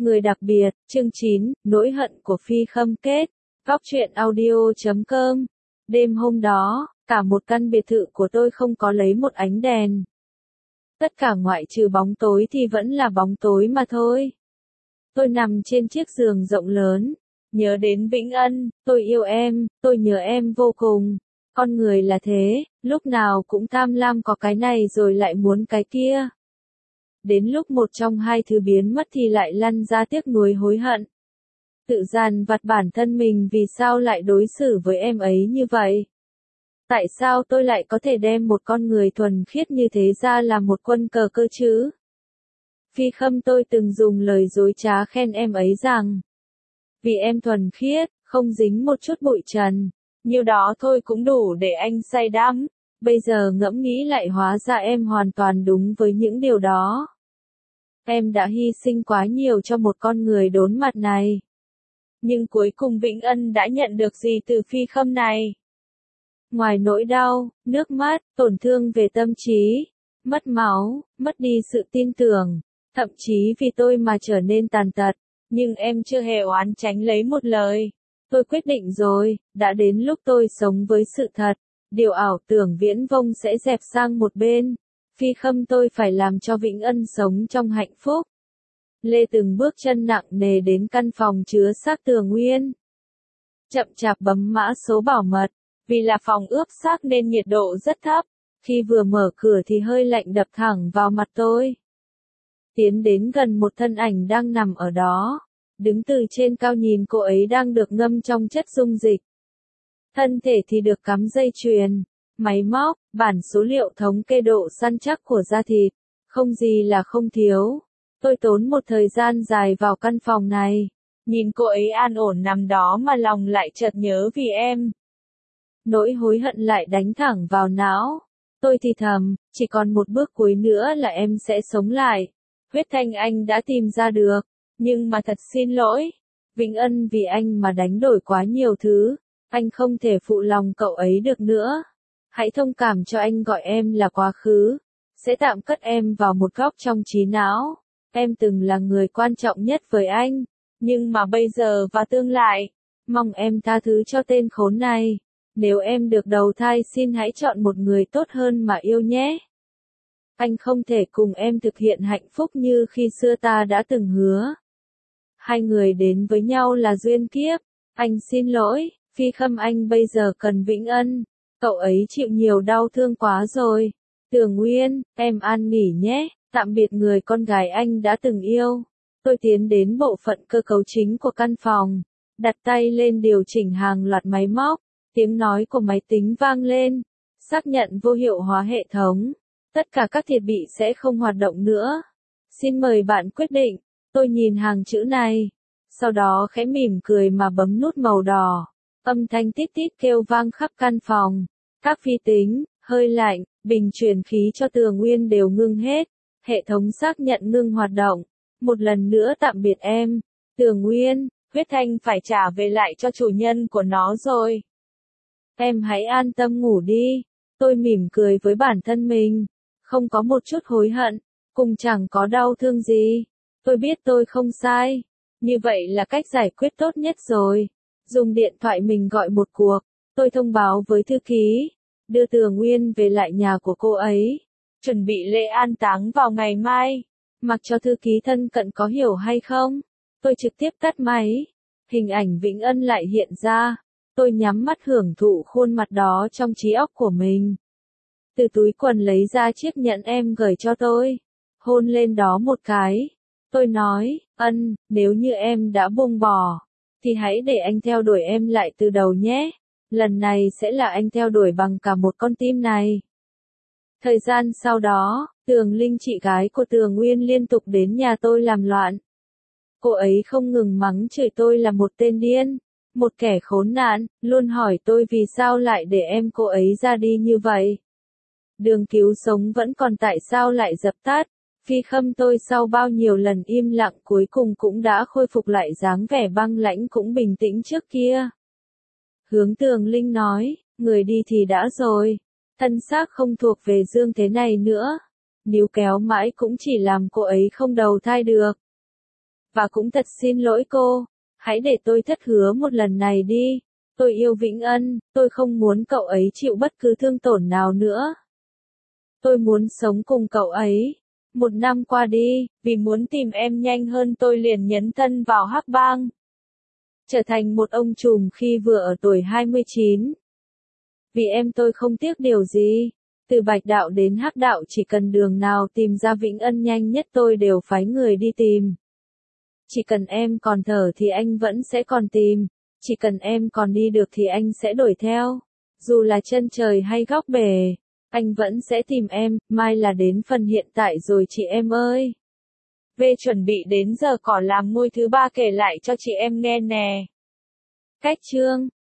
Người đặc biệt, chương 9, nỗi hận của Phi Khâm kết. Góc truyện audio.com. Đêm hôm đó, cả một căn biệt thự của tôi không có lấy một ánh đèn. Tất cả ngoại trừ bóng tối thì vẫn là bóng tối mà thôi. Tôi nằm trên chiếc giường rộng lớn, nhớ đến Vĩnh Ân, tôi yêu em, tôi nhớ em vô cùng. Con người là thế, lúc nào cũng tham lam có cái này rồi lại muốn cái kia. Đến lúc một trong hai thứ biến mất thì lại lăn ra tiếc nuối hối hận. Tự dằn vặt bản thân mình vì sao lại đối xử với em ấy như vậy? Tại sao tôi lại có thể đem một con người thuần khiết như thế ra làm một quân cờ cơ chứ? Phi Khâm tôi từng dùng lời dối trá khen em ấy rằng vì em thuần khiết, không dính một chút bụi trần, nhiêu đó thôi cũng đủ để anh say đắm. Bây giờ ngẫm nghĩ lại hóa ra em hoàn toàn đúng với những điều đó. Em đã hy sinh quá nhiều cho một con người đốn mặt này. Nhưng cuối cùng Vĩnh Ân đã nhận được gì từ Phi Khâm này? Ngoài nỗi đau, nước mắt, tổn thương về tâm trí, mất máu, mất đi sự tin tưởng, thậm chí vì tôi mà trở nên tàn tật. Nhưng em chưa hề oán tránh lấy một lời. Tôi quyết định rồi, đã đến lúc tôi sống với sự thật. Điều ảo tưởng viễn vông sẽ dẹp sang một bên. Phi Khâm tôi phải làm cho Vĩnh Ân sống trong hạnh phúc. Lê từng bước chân nặng nề đến căn phòng chứa xác Tường Uyên. Chậm chạp bấm mã số bảo mật. Vì là phòng ướp xác nên nhiệt độ rất thấp. Khi vừa mở cửa thì hơi lạnh đập thẳng vào mặt tôi. Tiến đến gần một thân ảnh đang nằm ở đó. Đứng từ trên cao nhìn cô ấy đang được ngâm trong chất dung dịch. Thân thể thì được cắm dây chuyền, máy móc, bản số liệu thống kê độ săn chắc của da thịt. Không gì là không thiếu. Tôi tốn một thời gian dài vào căn phòng này. Nhìn cô ấy an ổn nằm đó mà lòng lại chợt nhớ vì em. Nỗi hối hận lại đánh thẳng vào não. Tôi thì thầm, chỉ còn một bước cuối nữa là em sẽ sống lại. Huyết Thanh anh đã tìm ra được. Nhưng mà thật xin lỗi. Vĩnh Ân vì anh mà đánh đổi quá nhiều thứ. Anh không thể phụ lòng cậu ấy được nữa. Hãy thông cảm cho anh gọi em là quá khứ. Sẽ tạm cất em vào một góc trong trí não. Em từng là người quan trọng nhất với anh. Nhưng mà bây giờ và tương lai, mong em tha thứ cho tên khốn này. Nếu em được đầu thai xin hãy chọn một người tốt hơn mà yêu nhé. Anh không thể cùng em thực hiện hạnh phúc như khi xưa ta đã từng hứa. Hai người đến với nhau là duyên kiếp. Anh xin lỗi, Phi Khâm anh bây giờ cần Vĩnh Ân. Cậu ấy chịu nhiều đau thương quá rồi. Tường Uyên, em an nghỉ nhé. Tạm biệt người con gái anh đã từng yêu. Tôi tiến đến bộ phận cơ cấu chính của căn phòng. Đặt tay lên điều chỉnh hàng loạt máy móc. Tiếng nói của máy tính vang lên. Xác nhận vô hiệu hóa hệ thống. Tất cả các thiết bị sẽ không hoạt động nữa. Xin mời bạn quyết định. Tôi nhìn hàng chữ này. Sau đó khẽ mỉm cười mà bấm nút màu đỏ. Âm thanh tít tít kêu vang khắp căn phòng. Các phi tính, hơi lạnh, bình truyền khí cho Tường Uyên đều ngưng hết. Hệ thống xác nhận ngưng hoạt động. Một lần nữa tạm biệt em. Tường Uyên, Huyết Thanh phải trả về lại cho chủ nhân của nó rồi. Em hãy an tâm ngủ đi. Tôi mỉm cười với bản thân mình. Không có một chút hối hận. Cùng chẳng có đau thương gì. Tôi biết tôi không sai. Như vậy là cách giải quyết tốt nhất rồi. Dùng điện thoại mình gọi một cuộc. Tôi thông báo với thư ký. Đưa Tường Uyên về lại nhà của cô ấy. Chuẩn bị lễ an táng vào ngày mai. Mặc cho thư ký thân cận có hiểu hay không. Tôi trực tiếp tắt máy. Hình ảnh Vĩnh Ân lại hiện ra. Tôi nhắm mắt hưởng thụ khuôn mặt đó trong trí óc của mình. Từ túi quần lấy ra chiếc nhẫn em gửi cho tôi. Hôn lên đó một cái. Tôi nói, Ân, nếu như em đã buông bỏ, thì hãy để anh theo đuổi em lại từ đầu nhé. Lần này sẽ là anh theo đuổi bằng cả một con tim này. Thời gian sau đó, Tường Linh chị gái của Tường Uyên liên tục đến nhà tôi làm loạn. Cô ấy không ngừng mắng chửi tôi là một tên điên, một kẻ khốn nạn, luôn hỏi tôi vì sao lại để em cô ấy ra đi như vậy. Đường cứu sống vẫn còn tại sao lại dập tắt. Phi Khâm tôi sau bao nhiêu lần im lặng cuối cùng cũng đã khôi phục lại dáng vẻ băng lãnh cũng bình tĩnh trước kia. Hướng Tường Linh nói, người đi thì đã rồi. Thân xác không thuộc về dương thế này nữa. Níu kéo mãi cũng chỉ làm cô ấy không đầu thai được. Và cũng thật xin lỗi cô. Hãy để tôi thất hứa một lần này đi. Tôi yêu Vĩnh Ân, tôi không muốn cậu ấy chịu bất cứ thương tổn nào nữa. Tôi muốn sống cùng cậu ấy. 1 năm qua đi, vì muốn tìm em nhanh hơn tôi liền nhấn thân vào hắc bang. Trở thành một ông trùm khi vừa ở tuổi 29. Vì em tôi không tiếc điều gì. Từ bạch đạo đến hắc đạo chỉ cần đường nào tìm ra Vĩnh Ân nhanh nhất tôi đều phái người đi tìm. Chỉ cần em còn thở thì anh vẫn sẽ còn tìm. Chỉ cần em còn đi được thì anh sẽ đuổi theo. Dù là chân trời hay góc bể, anh vẫn sẽ tìm em, mai là đến phần hiện tại rồi chị em ơi. Về chuẩn bị đến giờ cỏ làm ngôi thứ 3 kể lại cho chị em nghe nè. Cách chương